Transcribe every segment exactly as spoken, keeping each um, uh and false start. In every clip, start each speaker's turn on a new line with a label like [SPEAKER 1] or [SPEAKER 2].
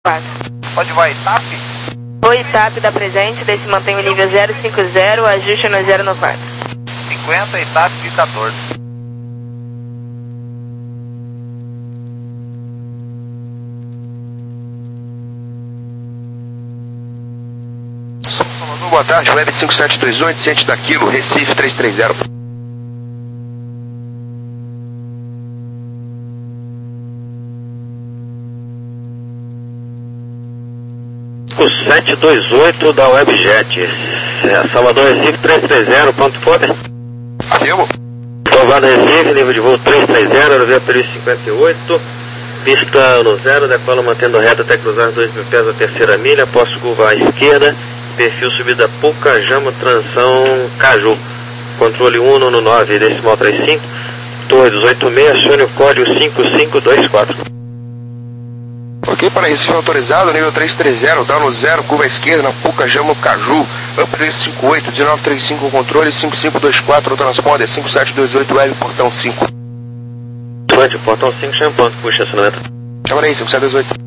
[SPEAKER 1] Pode vai, TAP?
[SPEAKER 2] Oi, TAP da presente, daí se mantém o nível zero cinco zero, ajuste no zero no quatro.
[SPEAKER 1] cinquenta e TAP quatorze.
[SPEAKER 3] Salvador, boa tarde, Web cinco sete dois oito, ciente da Quilo, Recife três três zero.
[SPEAKER 4] sete dois oito da Webjet, é, Salvador Recife três três zero, pronto for?
[SPEAKER 3] Afirmo.
[SPEAKER 4] Salvador Recife, nível de voo três três zero, aerovia período cinquenta e oito, pista no zero, decola mantendo reta até cruzar dois mil pés a terceira milha, após curva à esquerda, perfil subida Pucajamo, tranção Caju, controle um no nove, decimal trinta e cinco, torre dezoito seis, acione o código cinco cinco dois quatro.
[SPEAKER 3] Ok, para Recife autorizado, nível três três zero, down zero, curva à esquerda, na Pucajamo, Caju, up três cinco oito, dezenove trinta e cinco, controle cinco cinco dois quatro, o transponder cinco sete dois oito, web, portão cinco.
[SPEAKER 4] Durante o portão cinco, champanhe, puxa estacionamento.
[SPEAKER 3] Chama aí, cinco sete dois oito.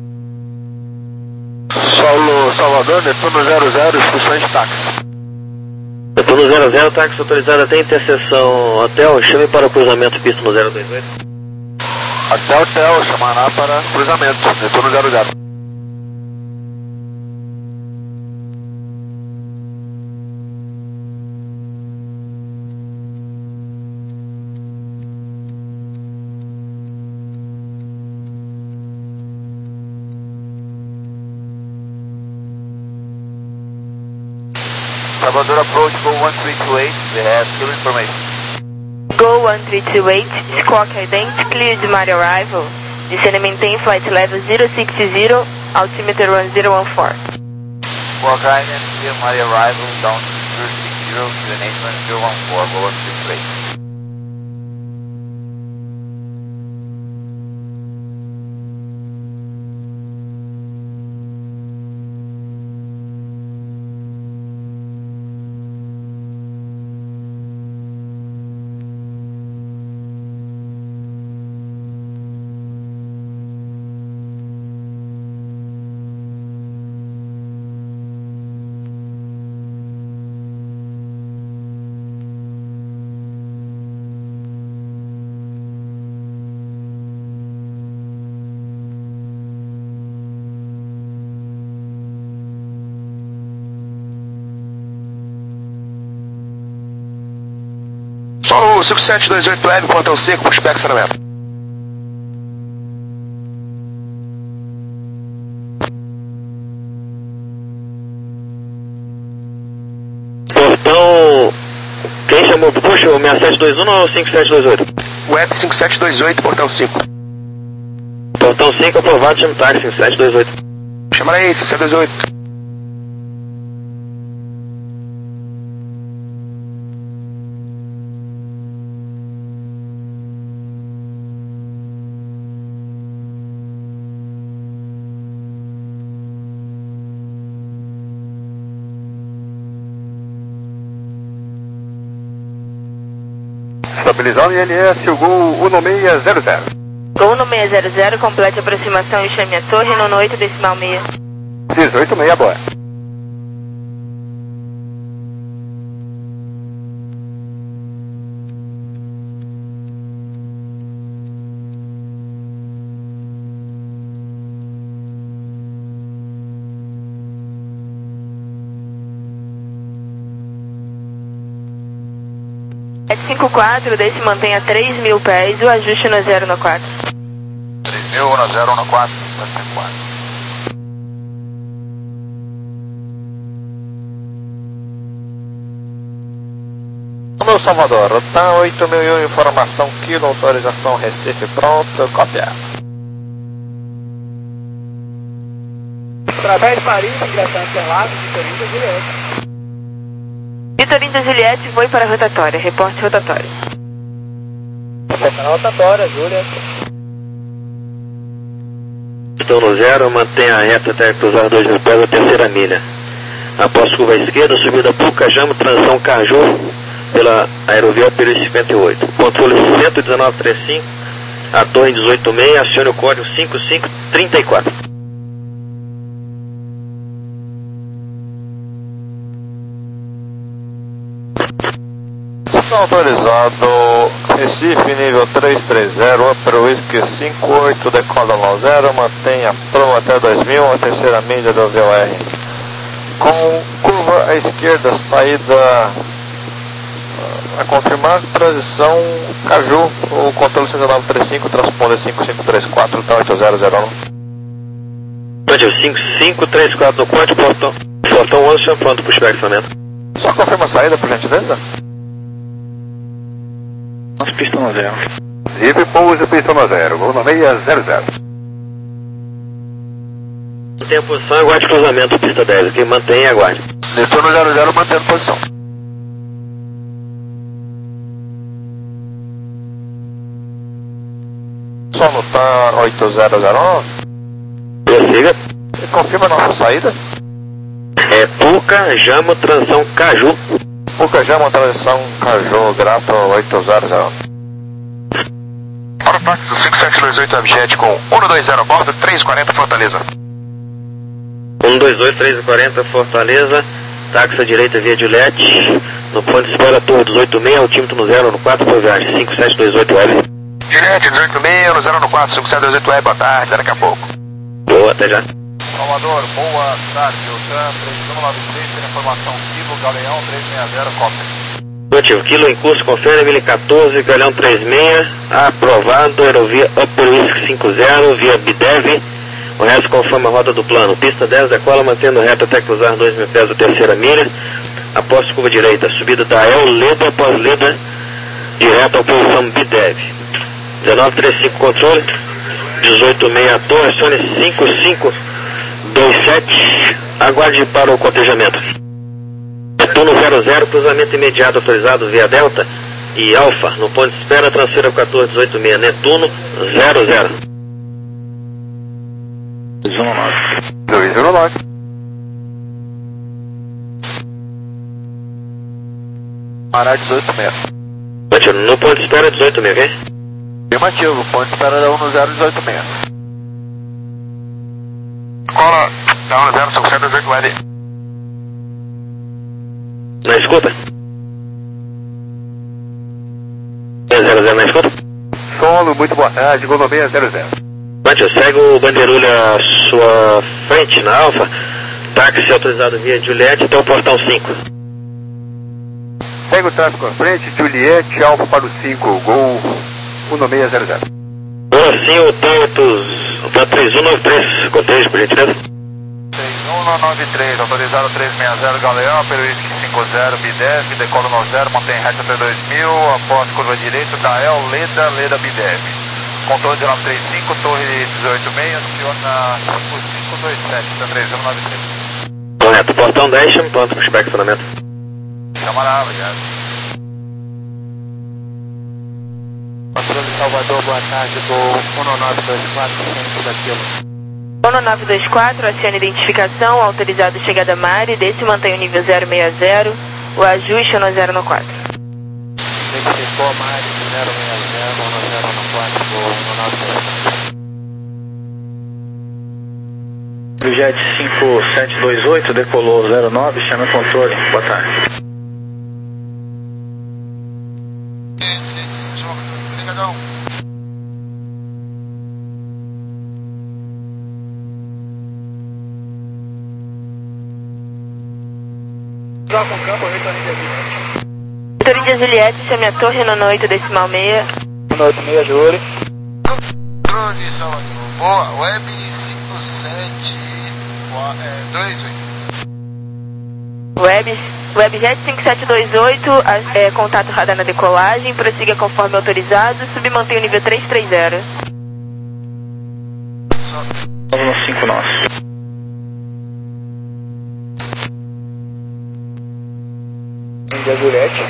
[SPEAKER 1] Solo Salvador, Netuno zero zero, instruções de táxi.
[SPEAKER 4] Netuno zero zero, táxi autorizado até interseção hotel, chame para o cruzamento pista no zero dois oito.
[SPEAKER 1] Até hotel, chamará para cruzamento, Netuno zero zero. Salvador approach, go one three two eight, we have still information.
[SPEAKER 2] Go one three two eight, squawk ident, clear de my arrival. Descend and maintain flight level zero six zero, altimeter one zero one four.
[SPEAKER 1] Squawk ident, clear my arrival, down to zero six zero, destination one zero one four, go one three two eight.
[SPEAKER 3] Só o cinco sete dois oito web, portão seco, pushback, estacionamento.
[SPEAKER 4] Portão... Quem chamou? Puxa, o seis sete dois um ou o cinco sete dois oito?
[SPEAKER 3] Web cinco sete dois oito, portão cinco.
[SPEAKER 4] Portão cinco aprovado, chame táxi cinco sete dois oito.
[SPEAKER 3] Chama aí, cinco sete dois oito.
[SPEAKER 1] Estabilizando I L S, o Gol um seis zero zero.
[SPEAKER 2] Gol um seis zero zero, complete a aproximação e chame a torre no oito decimal seis.
[SPEAKER 1] dezoito seis, boa.
[SPEAKER 2] sete cinco quatro, daí se mantém a três mil pés, o ajuste no zero no quatro.
[SPEAKER 1] três mil no zero no quatro, sete cinco quatro. Meu Salvador, tá oito mil e um, informação quilo, autorização Recife pronto, cópia.
[SPEAKER 5] Através de Paris, migração Interlagos, Vitorino e Juliette.
[SPEAKER 2] Vitorino Juliette, voe para a rotatória, reporte rotatória.
[SPEAKER 5] Reporte na rotatória, Juliette.
[SPEAKER 4] Estão no zero, mantenha a reta até cruzar dois mil pés a terceira milha. Após curva à esquerda, subida Pucajamo, transição Caju, pela aerovia período cinquenta e oito. Controle cento e dezenove trinta e cinco, a torre dezoito seis, acione o código cinco cinco três quatro.
[SPEAKER 1] Autorizado Recife, nível três três zero, Upper Whisky cinco oito, decola no zero, mantenha Pro até dois mil, a terceira milha do V O R. Com curva à esquerda, saída a confirmar, transição Caju, o controle cinco nove três cinco, transponder cinco cinco três quatro, tá oito zero zero um.
[SPEAKER 4] Pode cinco cinco três quatro no ponte, portão, portão onze, pronto para o espetamento.
[SPEAKER 1] Só confirma a saída, por gentileza.
[SPEAKER 6] Pista no zero.
[SPEAKER 3] Livre pouso, pista no zero, voo no seis zero zero.
[SPEAKER 4] Mantenha a posição e aguarde cruzamento, pista dez, aqui, mantenha e aguarde.
[SPEAKER 3] Netuno zero zero, mantendo posição.
[SPEAKER 1] Só notar oito zero zero um.
[SPEAKER 4] Prossiga.
[SPEAKER 1] E confirma a nossa saída.
[SPEAKER 4] É Puca, Jamo, transição Caju.
[SPEAKER 1] Puca Jamo, transição Caju, grato oito zero zero um.
[SPEAKER 3] Para o táxi cinco sete dois oito Abjet com um dois zero bordo, três quarenta Fortaleza.
[SPEAKER 4] um dois dois três quarenta Fortaleza, táxi à direita via Juliette, no ponto de espera Torre dezoito seis, altímetro no zero no quatro, por viagem cinco sete dois oito Web.
[SPEAKER 3] Juliette dezoito seis, no zero no quatro, cinco sete dois oito Web, boa tarde, daqui a pouco.
[SPEAKER 4] Boa, até já.
[SPEAKER 1] Salvador, boa tarde, o TRAN três um nove três, tem informação Kilo, Galeão três seis zero, cópia.
[SPEAKER 4] Motivo, Kilo em curso, confere, mil e quatorze, Galeão trinta e seis, aprovado, aerovia Upper Whisky cinco zero, via Bidev, o resto conforme a rota do plano, pista dez, decola, mantendo reta até cruzar dois mil pés a terceira milha, após curva direita, subida da El, Leda, após Leda, direto à posição Bidev, dezenove trinta e cinco controle, dezoito seis a torre, acione cinco cinco dois sete, aguarde para o cotejamento. Netuno zero zero, cruzamento imediato autorizado via Delta e Alfa, no ponto de espera, transfira quatorze dezoito seis, Netuno zero zero.
[SPEAKER 6] dois um nove.
[SPEAKER 3] dois zero nove.
[SPEAKER 1] Pará dezoito seis.
[SPEAKER 4] Motivo, no ponto de espera dezoito seis, ok?
[SPEAKER 1] Afirmativo, ponto de espera da um zero dezoito seis.
[SPEAKER 3] Cola, da um zero cinco sete dois oito Web.
[SPEAKER 4] Na escuta? zero zero na escuta?
[SPEAKER 3] Solo, muito boa tarde, voo no seis zero zero.
[SPEAKER 4] Mate, segue o bandeirulho à sua frente na Alfa, táxi autorizado via Juliette até o portão cinco.
[SPEAKER 3] Segue o tráfego à frente, Juliette, Alfa para o cinco, gol um seis zero zero.
[SPEAKER 4] Agora sim, o Toyota três um nove três, cotejo, por gentileza.
[SPEAKER 1] três um nove três, autorizado três seis zero, Galeão, pelo Whisky cinco zero, Bidev, decola no zero, mantém reta até dois mil, após curva direita, Dael, Leda, Leda, Bidev. Controle de nove três cinco, torre dezoito seis, aciona cinco cinco dois sete, tá três um nove três.
[SPEAKER 4] Correto, portão dez, chame pronto para o inspecionamento.
[SPEAKER 1] Camarada, obrigado. Controle de Salvador, boa tarde, voo um nove dois quatro, centro da Kilo.
[SPEAKER 2] um nove dois quatro, acione identificação, autorizado chegada Mari, desse mantém o nível zero seis zero, o ajuste no zero no quatro.
[SPEAKER 1] Identificou Mari, zero seis zero, no zero no quatro, voo um nove dois.
[SPEAKER 6] Jet cinco sete dois oito, decolou zero nove, chama o controle, boa tarde.
[SPEAKER 1] Obrigadão.
[SPEAKER 5] Troca um campo, retorno de Juliette.
[SPEAKER 2] Retorno de Juliette, chame a torre no oito decimal seis.
[SPEAKER 5] um oito seis, Júlio.
[SPEAKER 1] Drone, Salvador. Boa, Web cinco sete dois oito.
[SPEAKER 2] Web, Webjet cinco sete dois oito, é, contato radar na decolagem, prossiga conforme autorizado, submantém o nível três três zero.
[SPEAKER 6] Vamos no cinco nove.
[SPEAKER 5] Índia Juliette.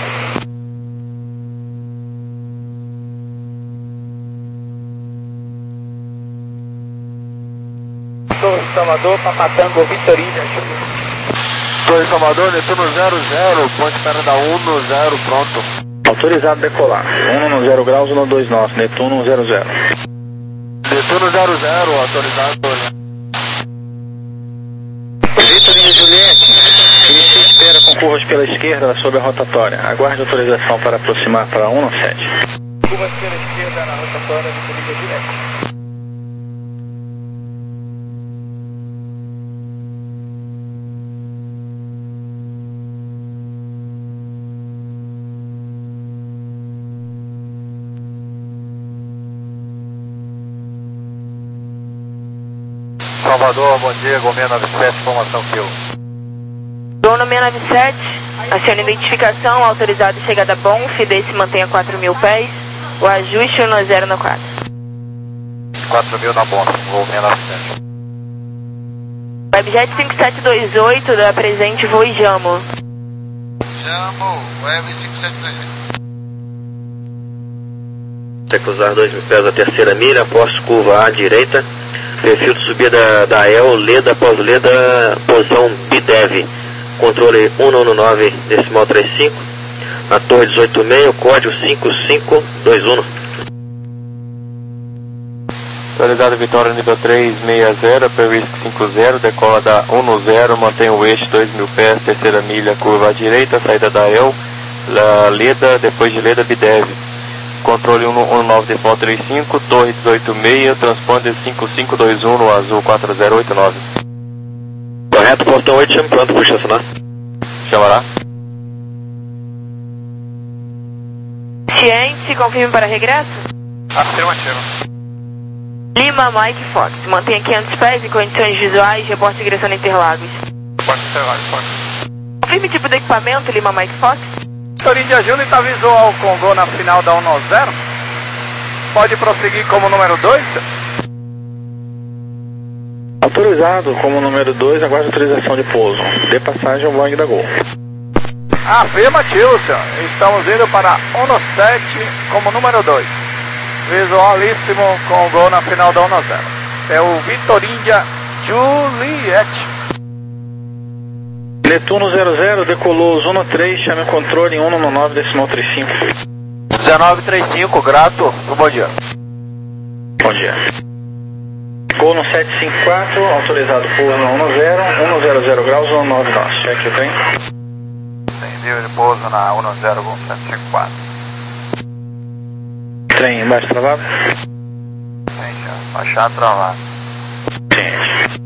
[SPEAKER 5] Torre Salvador, Papatango, Vitorina.
[SPEAKER 1] Torre Salvador, Netuno zero zero, ponte espera da um no zero, pronto.
[SPEAKER 6] Autorizado decolar. um no zero graus, um no dois nós, Netuno zero zero.
[SPEAKER 1] Netuno zero zero, autorizado.
[SPEAKER 6] Vitorina Juliette, inicia espera com curvas pela esquerda sobre a rotatória. Aguarde autorização para aproximar para um sete.
[SPEAKER 5] Curvas pela esquerda na rotatória de colina direta.
[SPEAKER 1] Salvador, bom dia, Gol seis nove sete, formação Kill.
[SPEAKER 2] Gol seis nove sete, acione identificação, autorizado chegada bom, F D se mantenha quatro mil pés, o ajuste um zero no quatro.
[SPEAKER 1] quatro mil na bonda, Gol seis nove sete.
[SPEAKER 2] Webjet cinco sete dois oito, da presente, voo e Jamo.
[SPEAKER 3] Jamo, Web cinco sete dois oito.
[SPEAKER 4] Até cruzar dois mil pés a terceira milha, após curva à direita. Perfil de subida da E L, Leda após Leda, posição B D E V. Controle um nove nove, decimal trinta e cinco. A torre dezoito seis, código cinco cinco dois um.
[SPEAKER 1] Atualizado Vitória nível três seis zero, Perisk cinco zero, decola da um zero, mantém o eixo dois mil pés, terceira milha, curva à direita, saída da E L, Leda, depois de Leda B D E V. Controle um nove decimal trinta e cinco, torre dezoito seis, transponder cinco cinco dois um no azul quatro zero oito nove.
[SPEAKER 4] Correto, portão oito, chame pronto para estacionar.
[SPEAKER 1] Chamará.
[SPEAKER 2] Ciente, confirme para regresso.
[SPEAKER 3] Afirmativo.
[SPEAKER 2] Lima, Mike Fox, mantenha quinhentos pés em condições visuais, reporte de direção a Interlagos.
[SPEAKER 3] Pode ser, pode.
[SPEAKER 2] Confirme tipo de equipamento, Lima, Mike Fox.
[SPEAKER 5] Torindia Júnior está visual com gol na final da um zero. Pode prosseguir como número dois?
[SPEAKER 6] Autorizado como número dois, aguarde autorização de pouso. Dê passagem ao Boeing da Gol.
[SPEAKER 5] Afirmativo, senhor. Estamos indo para um sete como número dois. Visualíssimo com gol na final da um zero. É o Vitorindia Juliette.
[SPEAKER 6] Netuno zero zero, decolou Zona três, chame o controle em um nove nove, decimal trinta e cinco.
[SPEAKER 5] dezenove trinta e cinco, grato, bom dia.
[SPEAKER 6] Bom dia. Gol no sete cinco quatro, autorizado pouso no um zero, um zero zero graus, um nove nós. Cheque o trem.
[SPEAKER 1] Nível de pouso na um zero, Gol sete cinco quatro.
[SPEAKER 6] Trem embaixo travado?
[SPEAKER 1] Sim, baixar travado.
[SPEAKER 6] Sim.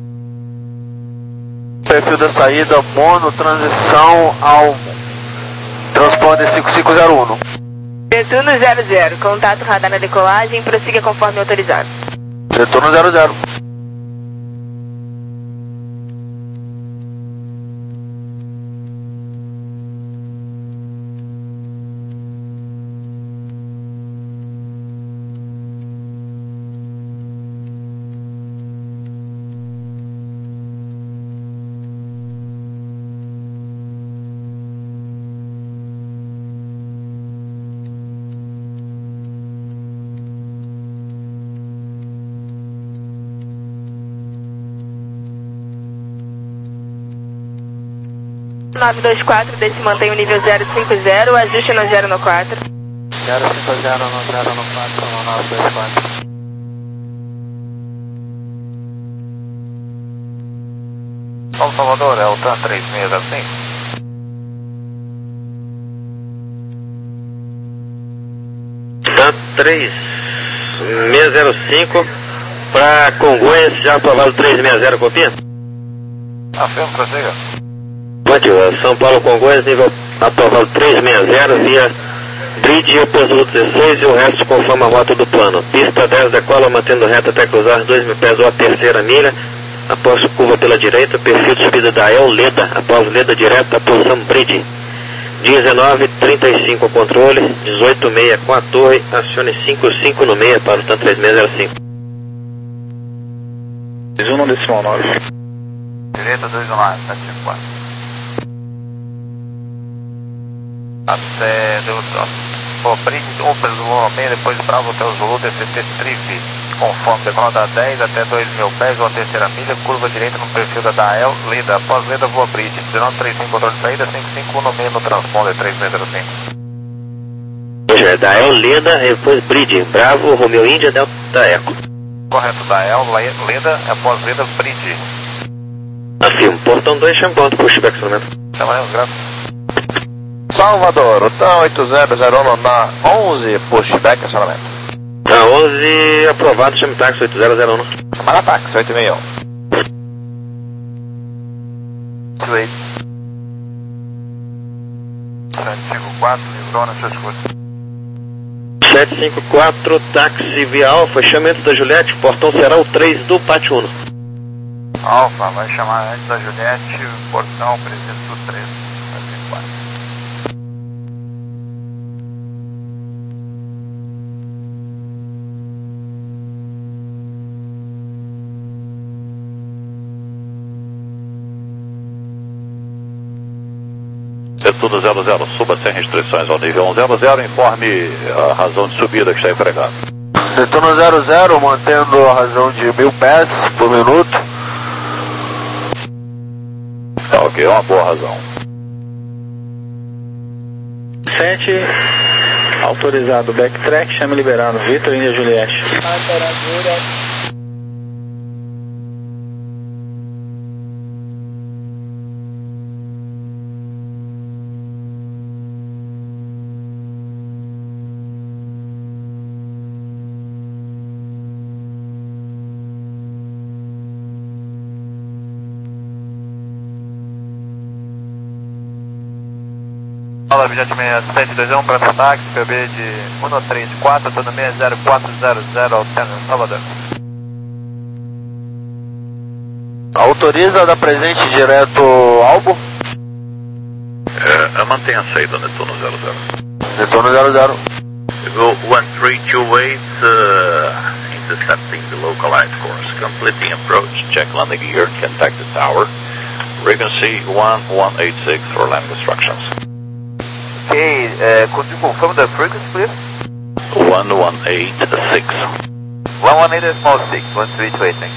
[SPEAKER 1] Perfil da saída, mono, transição ao transponder cinco cinco zero um.
[SPEAKER 2] Netuno zero zero, contato radar na decolagem, prossiga conforme autorizado.
[SPEAKER 1] Netuno zero zero.
[SPEAKER 2] nove dois quatro, desse mantém o nível zero cinco zero, ajuste no zero no quatro.
[SPEAKER 1] zero cinco zero no zero no quatro, no nove dois quatro. Paulo Salvador, é o TAM três seis zero cinco.
[SPEAKER 4] TAM três seis zero cinco para Congonhas, já aprovado três seis zero, copia?
[SPEAKER 1] Afirma, prossiga.
[SPEAKER 4] São Paulo Congonhas, nível aprovado três seis zero, via Bridge, posto dezesseis e o resto conforme a rota do plano. Pista dez, decola, mantendo reta até cruzar dois mil pés ou a terceira milha, após curva pela direita, perfil de subida da E L, Leda, após Leda direta, a posição Bridge. dezenove trinta e cinco o controle, dezoito seis com a torre, acione cinco cinco no meio para o TAM três seis zero cinco.
[SPEAKER 6] um decimal nove.
[SPEAKER 1] Direita dois um nove, sete cinco quatro. Até deu o Bridge, Opel Zulu bem, depois Bravo Hotel Zulu, D C T Trive, conforme decola da dez até dois mil pés ou a terceira milha, curva direita no perfil da D A E L, Leda, após Leda voa Bridge, dezenove trinta e cinco controle de saída, cinco cinco um no meio no transponder três seis zero cinco.
[SPEAKER 4] Pois é, da E L, Leda, depois Bridge, Bravo, Romeo Índia, Delta Eco.
[SPEAKER 1] Correto, da E L, Leda, após Leda Bridge.
[SPEAKER 4] Afirmo, portão dois, chame pronto, pushback instrumento.
[SPEAKER 5] Até mais, graças.
[SPEAKER 1] Salvador, Rotan oito zero zero um na onze, pushback, acionamento.
[SPEAKER 4] Na onze, aprovado, chame táxi oito zero zero um.
[SPEAKER 1] Chamada táxi oito seis um.
[SPEAKER 5] Wait. sete cinco quatro, livrou na sua escuta.
[SPEAKER 4] sete cinco quatro, táxi via Alfa, chamamento da Juliette, portão será o três do Pátio um.
[SPEAKER 5] Alfa, vai chamar antes da Juliette, portão, presidente do três, sete cinco quatro.
[SPEAKER 7] Netuno zero zero, suba sem restrições ao nível um zero zero, informe a razão de subida que está empregado.
[SPEAKER 1] Netuno zero zero, mantendo a razão de mil pés por minuto.
[SPEAKER 7] Tá ok, é uma boa razão.
[SPEAKER 6] sete, autorizado backtrack, chame liberado, Vitor Índia Juliette.
[SPEAKER 5] Fala, objeto seis sete dois um, para táxi, P B de um três quatro, turno seis zero quatro zero zero, alterno Salvador.
[SPEAKER 1] Autoriza da presente direto Albo.
[SPEAKER 7] É, mantenha a saída, Netuno zero zero.
[SPEAKER 1] Netuno zero zero.
[SPEAKER 7] Go one three two eight, uh, intercepting the localized course, completing approach, check landing gear, contact the tower, frequency one one eight six for landing instructions.
[SPEAKER 5] Okay, uh, could you confirm the frequency, please?
[SPEAKER 7] one one eight six.
[SPEAKER 5] one one eight small six, one three two eight, thanks.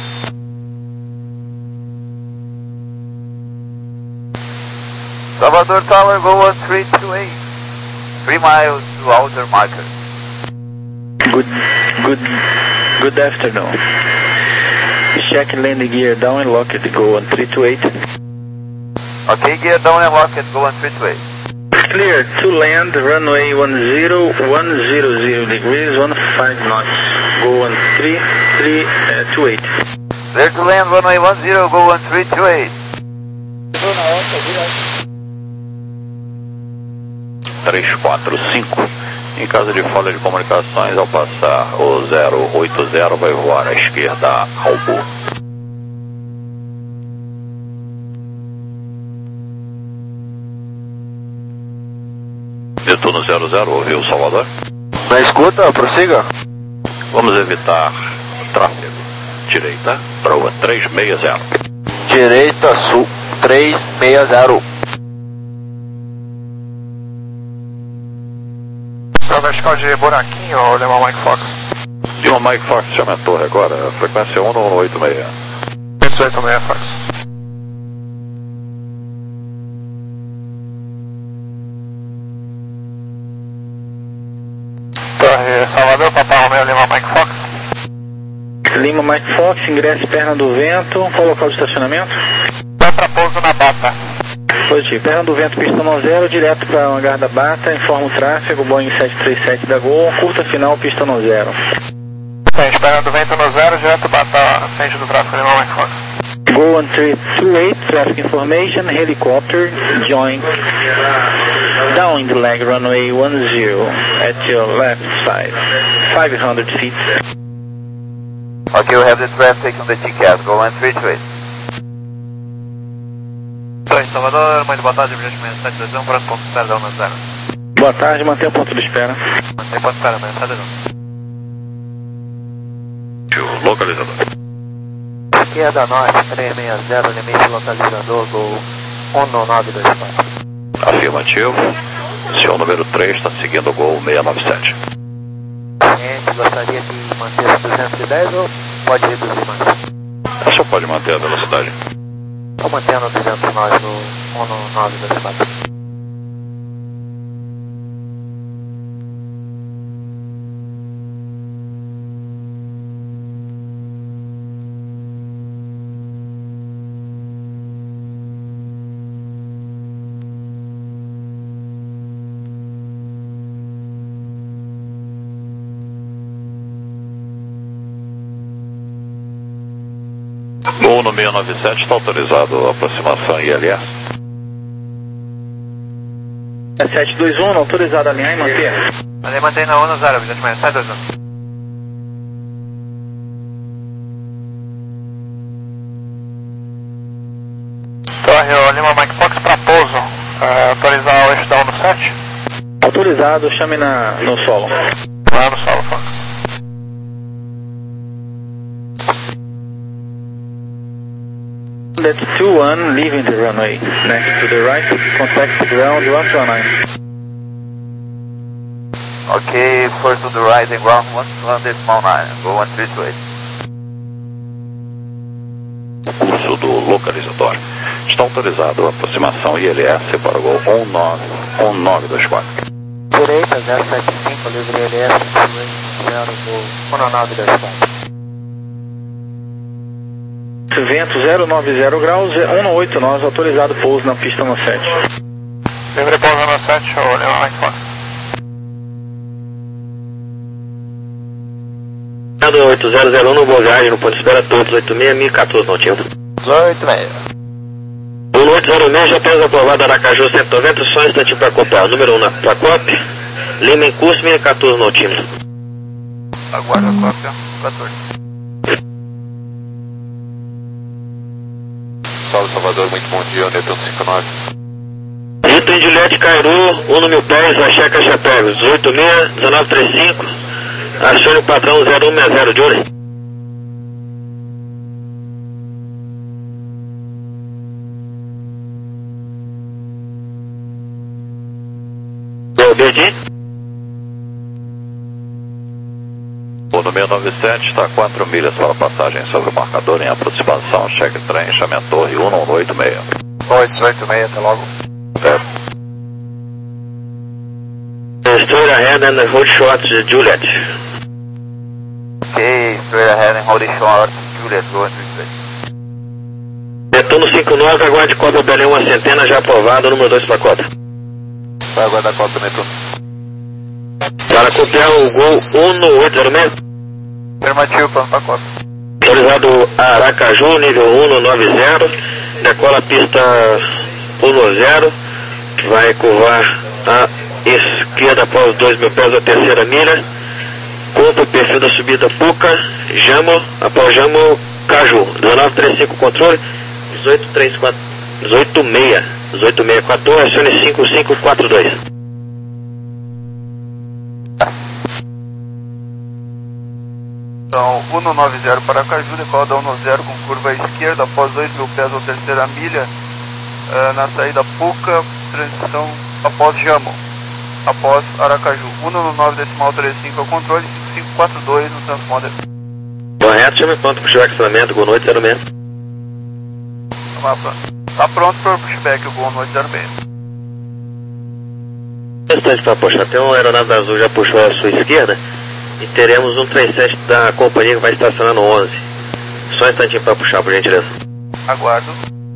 [SPEAKER 5] Salvador Tower, go one three two eight, three miles to outer marker.
[SPEAKER 6] Good, good, good afternoon. Check landing gear down and lock it, go one three two eight.
[SPEAKER 5] Okay, gear down and lock it, go one three two eight.
[SPEAKER 6] Clear to land, runway one zero one zero zero degrees, one five knots, go one three three two eight.
[SPEAKER 5] Clear to land, runway one zero, go one three two eight.
[SPEAKER 7] três quatro cinco. Em caso de falha de comunicações, ao passar o zero oito zero, vai voar à esquerda Albo. Netuno zero zero, ouviu, Salvador?
[SPEAKER 1] Na escuta, prossiga.
[SPEAKER 7] Vamos evitar tráfego. Direita, para o três seis zero.
[SPEAKER 1] Direita, sul, três seis zero.
[SPEAKER 5] Vertical de buraquinho, ou levar Mike Fox?
[SPEAKER 7] De uma Mike Fox, chama a torre agora, a frequência um um oito seis.
[SPEAKER 5] oito oito seis, Fox. Torre Salvador, Papai Romeo, Lima Mike Fox.
[SPEAKER 6] Lima Mike Fox, ingresso perna do vento, qual o local de estacionamento?
[SPEAKER 5] Vai para pouso na Bata.
[SPEAKER 6] Positivo, perna do vento, pista não zero, direto para o hangar da Bata, informa o tráfego, Boeing sete três sete da Gol, curta final, pista não zero.
[SPEAKER 5] Tem, perna do vento no zero, direto Bata, centro do tráfego, Lima Mike Fox.
[SPEAKER 6] Go one three two eight, traffic information, helicopter, join, down in the leg, runway one zero, at your left side, five hundred feet.
[SPEAKER 5] Okay, we have the traffic on the G C A S, go one three two eight. Torre Salvador, muito boa tarde, objeto seis sete dois um, pronto, ponto de espera da um zero.
[SPEAKER 6] Boa tarde, mantém o ponto de espera.
[SPEAKER 5] Mantém ponto de espera, seis sete dois um.
[SPEAKER 7] Localizador.
[SPEAKER 5] Esquerda norte, três seis zero, limite localizador, Gol um nove dois quatro.
[SPEAKER 7] Afirmativo. Senhor número três está seguindo o Gol seis nove sete.
[SPEAKER 5] Cliente, gostaria de manter duzentos e dez ou pode reduzir mais?
[SPEAKER 7] O senhor pode manter a velocidade?
[SPEAKER 5] Estou mantendo duzentos e nove no um nove dois quatro.
[SPEAKER 7] Gol no seis nove sete, está autorizado a aproximação I L S.
[SPEAKER 6] É sete dois um, autorizado a alinhar e manter.
[SPEAKER 5] Mandei manter na ONU zero, visão de manhã, sete dois um. Torre Lima Mike Fox para pouso, é, autorizar o eixo da ONU sete.
[SPEAKER 6] Autorizado, chame na, no solo.
[SPEAKER 5] Lá no solo, Fox.
[SPEAKER 6] That's two one, leaving the runway. Next to the right, contact the ground one two nine.
[SPEAKER 8] Okay, first to the right and ground one decimal nine, go one three two eight.
[SPEAKER 7] Curso do localizador. Está autorizado a aproximação I L S para o gol um nove dois quatro.
[SPEAKER 6] Direita, zero sete cinco, livre I L S, zero, gol um nove dois quatro. Vento zero nove zero graus, um oito nós, autorizado pouso na pista no sete.
[SPEAKER 5] Livre pouso no sete, o Lima Mike Fox.
[SPEAKER 4] oito zero zero um no Bogage, no ponto de espera todos, oito seis mil e quatorze, não tinha.
[SPEAKER 8] oito seis.
[SPEAKER 4] um oito zero seis, já apenas aprovado Aracaju cento e noventa, só um instantinho para acompanhar. Número um na pra cópia, Lima em curso, mil e quatorze, não tinha.
[SPEAKER 8] Aguarda a cópia, quatorze.
[SPEAKER 3] Salve Salvador, muito bom dia, Netuno cinco nove.
[SPEAKER 4] Vitor em Juliette Cairu, um no mil pés, Axé Caixa Pegos, oito seis, dezenove trinta e cinco, acione o padrão zero um seis zero, Julie. Obedi.
[SPEAKER 7] O no seis nove sete está a quatro milhas para passagem sobre o marcador em aproximação, cheque trem, enchaimento torre um nove oito seis.
[SPEAKER 8] oito oito seis, até logo.
[SPEAKER 7] Certo.
[SPEAKER 4] Straight ahead and hold short, Juliet.
[SPEAKER 8] Ok, straight ahead and hold short, Juliet, go one three two eight.
[SPEAKER 4] Netuno cinco nove, aguarde cópia Belém uma centena, já aprovado, número dois para cópia.
[SPEAKER 3] Vai aguardar a cópia, Netuno.
[SPEAKER 4] Para copiar o gol um no oito zero seis.
[SPEAKER 8] Afirmativo, plano para cópia.
[SPEAKER 4] Autorizado Aracaju, nível um no nove zero, decola a pista um no zero, vai curvar a esquerda após dois mil pés a terceira milha, cumpre o perfil da subida Puca, Jamo, após Jamo, Caju, dezenove trinta e cinco controle, dezoito trinta e quatro, dezoito seis, dezoito seis quatorze, acione cinco cinco quatro dois.
[SPEAKER 8] Então, um nove zero para Aracaju, decola da um zero com curva à esquerda após dois mil pés a terceira milha, uh, na saída Puca, transição após Jamo, após Aracaju, um nove decimal trinta e cinco ao controle, cinco cinco quatro dois no transponder.
[SPEAKER 4] Correto, chame pronto para o pushback, gol noite zero seis.
[SPEAKER 8] Está pronto para o pushback, o gol noite zero seis.
[SPEAKER 4] Instante para puxar, tem uma aeronave azul já puxou à sua esquerda e teremos um três sete da companhia que vai estacionar no onze. Só um instantinho para puxar, por gentileza.
[SPEAKER 8] Aguardo.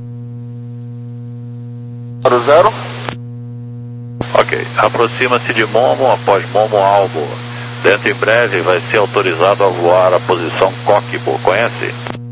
[SPEAKER 3] Para o zero.
[SPEAKER 7] Ok, aproxima-se de Momo, após Momo Albo. Dentro em breve vai ser autorizado a voar a posição Coquimbo, conhece?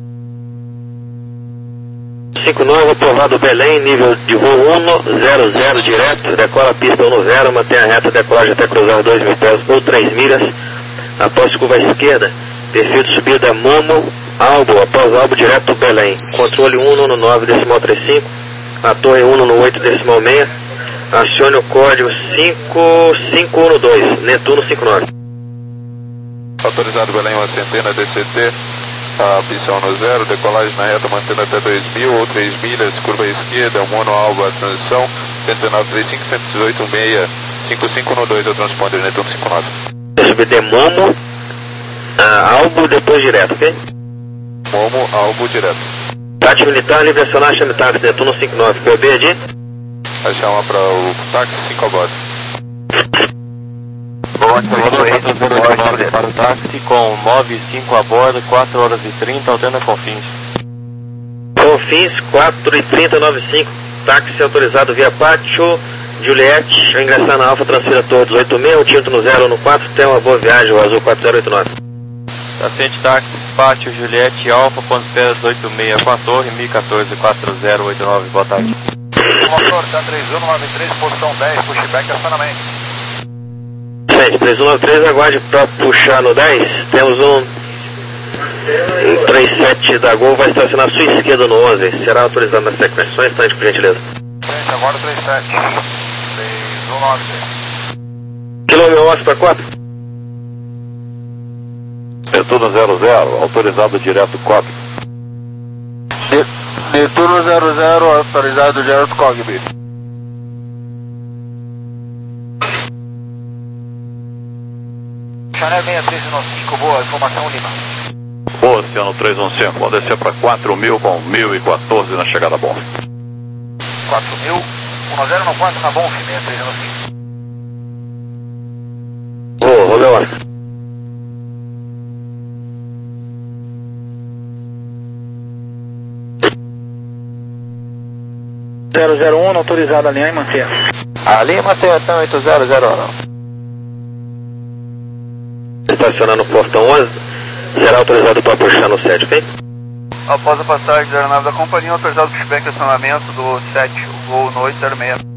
[SPEAKER 4] cinco nove, aprovado Belém, nível de voo um zero zero direto, decola a pista um zero, mantém a reta decolagem até cruzar dois mil pés ou três milhas, após curva à esquerda, perfil de subida Momo, Albo, após Albo direto Belém, controle um no nove decimal trinta e cinco, a torre um no oito decimal seis, acione o código cinco cinco um dois, Netuno cinco nove.
[SPEAKER 3] Autorizado Belém uma centena D C T, a pista um no zero, decolagem na reta mantendo até dois mil ou três milhas, curva à esquerda, mono albo a transição, cento e nove trinta e cinco, cento e dezoito seis, cinco cinco um dois, é o transponder Netuno cinco nove.
[SPEAKER 4] Subir Momo, uh, Albo depois direto, ok?
[SPEAKER 3] Momo, Albo direto.
[SPEAKER 4] Táxi militar, livre acionar, chame táxi, Netuno cinco nove, B B D.
[SPEAKER 3] Aí chama para o táxi cinco a bordo.
[SPEAKER 1] Para o táxi com nove cinco a bordo, quatro horas e trinta, alternando Confins.
[SPEAKER 4] Confins, quatro e trinta, nove cinco, táxi autorizado via Pátio, Juliette, ao ingressar na Alfa, transfira torre dezoito seis, o tinto no zero no quatro, tem uma boa viagem, o azul quatro zero oito nove.
[SPEAKER 9] Atende táxi, Pátio Juliette Alfa, ponto de espera oito seis com a torre, mil e quatorze, quatro zero oito nove, boa tarde.
[SPEAKER 10] Motor, T três um nove três, posição dez, pushback, acionamento.
[SPEAKER 4] Sete, três um nove três, aguarde para puxar no dez, temos um, um trinta e sete da Gol, vai estacionar à sua esquerda no onze, será autorizado na sequência, só um instante, por gentileza.
[SPEAKER 10] Frente, agora trinta e sete, três um nove três.
[SPEAKER 4] Quilômetro onze para quatro.
[SPEAKER 7] Netuno zero zero, autorizado direto cockpit.
[SPEAKER 3] Netuno zero zero, autorizado direto cockpit.
[SPEAKER 10] Chanel seis três um cinco, boa, informação Lima.
[SPEAKER 7] Oceano três um cinco, vamos descer para quatro mil com mil e quatorze na chegada bom.
[SPEAKER 10] quatro mil, um zero no quatro na bom, seis três um cinco.
[SPEAKER 4] Ô, ô, Leon.
[SPEAKER 6] zero zero um, autorizado a alinhar e manter.
[SPEAKER 3] A linha mantém até oito zero zero um.
[SPEAKER 4] Estacionar no portão onze, será autorizado para puxar no sete, ok?
[SPEAKER 8] Após a passagem da aeronave da companhia, autorizado o pushback e acionamento do sete, o voo no oito zero seis.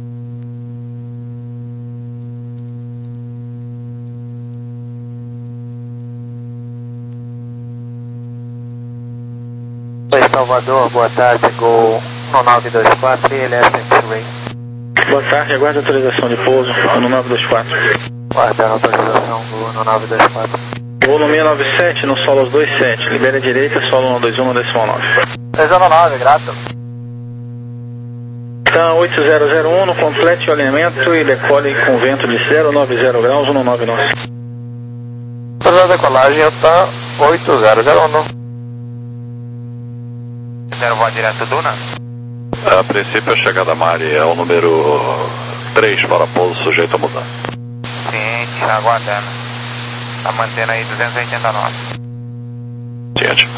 [SPEAKER 3] Oi, Salvador, boa tarde, Gol um nove dois quatro e L S X-Ray.
[SPEAKER 6] Boa tarde, aguarde a autorização de pouso no nove dois quatro.
[SPEAKER 3] Guardando a autorização Gol no nove dois quatro.
[SPEAKER 6] Voo no seiscentos e noventa e sete, no solo dois sete, libera a direita, solo um dois um, no decimal nove.
[SPEAKER 10] três um nove, grato.
[SPEAKER 6] Então, oito zero zero um, no complete o alinhamento e decole com vento de zero nove zero graus, um nove nove.
[SPEAKER 3] Para a decolagem está oito zero zero um.
[SPEAKER 10] Quero voar direto Duna?
[SPEAKER 7] A princípio a chegada Mari é o número três para pouso sujeito a mudança.
[SPEAKER 10] Ciente, aguardando. Tá mantendo aí duzentos e oitenta e nove.
[SPEAKER 7] Ciente.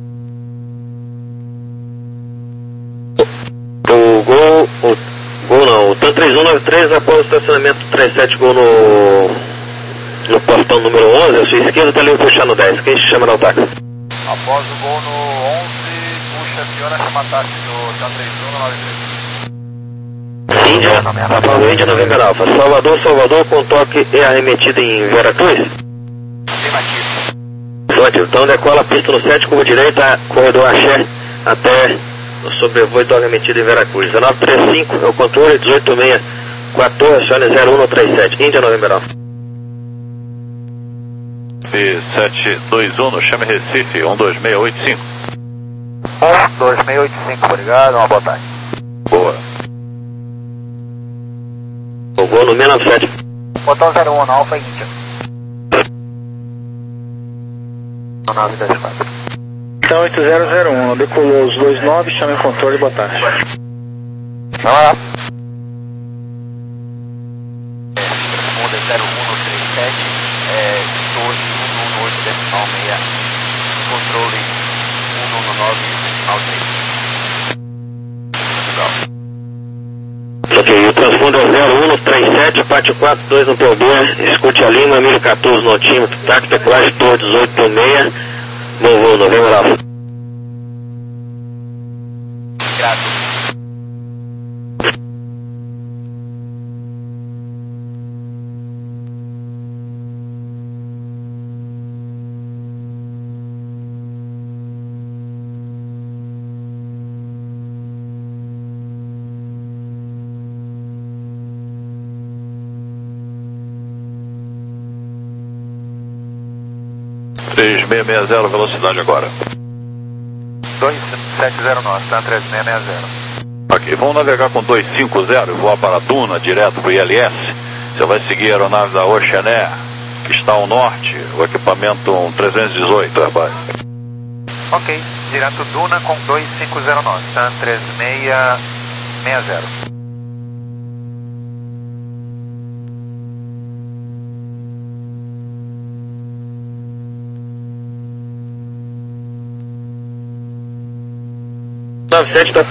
[SPEAKER 4] O Gol, o Gol não, o TAM três um nove três, após o estacionamento trinta e sete Gol no, no portão número onze, à sua esquerda, está ali puxar no dez. Quem se chama no táxi?
[SPEAKER 10] Após o gol no onze, puxa, aciona, chama táxi do TAM três um nove três.
[SPEAKER 4] Índia, após Índia November Alfa. Salvador, Salvador, com toque e arremetida em Veracruz? Ótimo, então decola a pista no sete, curva direita, corredor Axé, até o sobrevoo do arremetido em Veracruz. dezenove trinta e cinco é o controle, dezoito seis quatorze, acione zero um no trinta e sete, Índia November Alfa.
[SPEAKER 7] E sete dois um no chame Recife, um dois seis oito cinco.
[SPEAKER 10] um dois seis oito cinco, obrigado, uma boa tarde.
[SPEAKER 7] Boa.
[SPEAKER 4] O Gol no seiscentos e noventa e sete.
[SPEAKER 10] Botão zero um na Alfa Índia.
[SPEAKER 3] nove dois quatro.
[SPEAKER 6] Então, oito zero zero um, decolou os dois nove, chame o controle, boa tarde.
[SPEAKER 3] Vamos lá.
[SPEAKER 10] Responda zero um no trinta e sete, é, torre um um oito decimal seis, controle um um nove decimal três.
[SPEAKER 4] Ok, o transponder é zero um no trinta e sete, parte quatro dois no P O B, escute a Lima, mil e quatorze no altímetro, táxi decolagem torre dezoito seis, bom voo, November Alfa.
[SPEAKER 10] Grato.
[SPEAKER 7] três seis seis zero, velocidade agora.
[SPEAKER 10] dois sete zero nove, tá? três seis seis zero.
[SPEAKER 7] Ok, vamos navegar com dois cinco zero e voar para Duna, direto para o I L S. Você vai seguir a aeronave da Oceanair, que está ao norte, o equipamento um trezentos e dezoito, Airbus.
[SPEAKER 10] Ok, direto Duna com dois cinco zero nove, tá? três seis seis zero.
[SPEAKER 4] nove sete está